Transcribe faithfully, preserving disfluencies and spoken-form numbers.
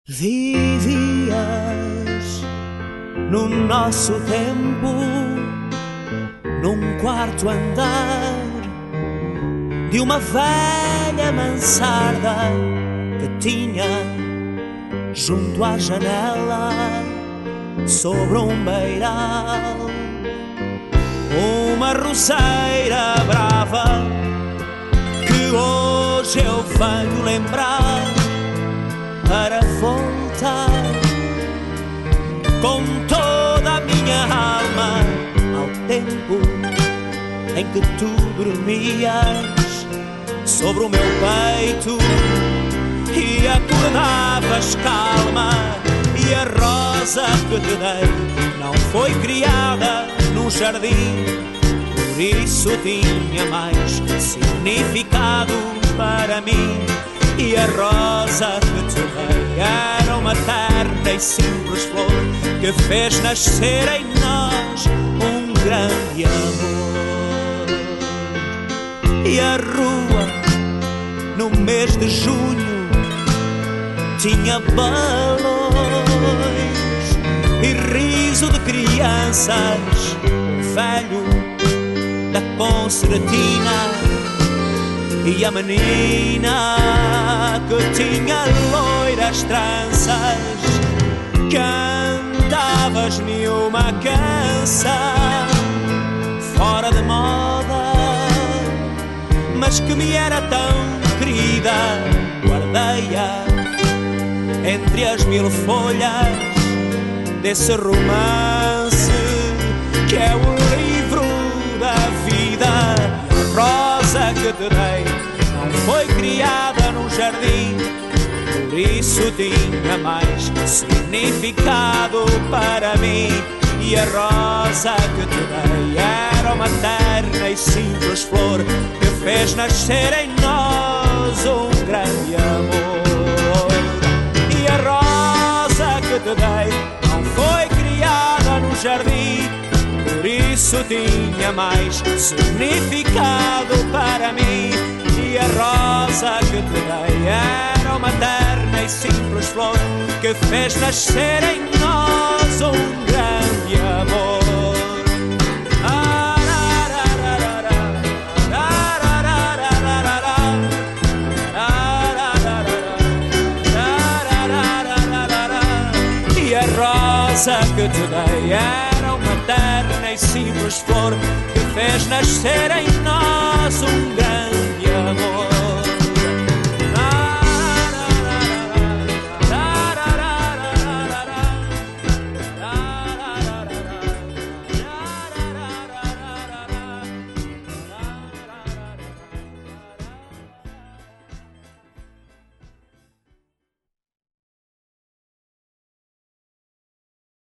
Vivias no nosso tempo, num quarto andar de uma velha mansarda que tinha junto à janela, sobre um beiral, uma roseira brava que hoje eu venho lembrar para voltar com toda a minha alma ao tempo em que tu dormias sobre o meu peito e acordavas calma. E a rosa que te dei não foi criada num jardim, por isso tinha mais significado para mim. E a rosa que te dei era uma terna e simples flor que fez nascer em nós um grande amor. E a rua, no mês de junho, tinha balões e riso de crianças, um velho da concertina e a menina que tinha loiras tranças. Cantavas-me uma canção fora de moda, mas que me era tão querida. Guardei-a entre as mil folhas desse romance que é o livro da vida. A rosa que te dei não foi criada num jardim, por isso tinha mais significado para mim. E a rosa que te dei era uma terna e simples flor que fez nascer em nós um grande amor. E a rosa que te dei não foi criada num jardim, por isso tinha mais significado para mim. E a rosa que te dei era uma terna e simples flor que fez nascer em nós um grande amor. E a rosa que te dei era uma terna e simples flor que fez nascer em nós um grande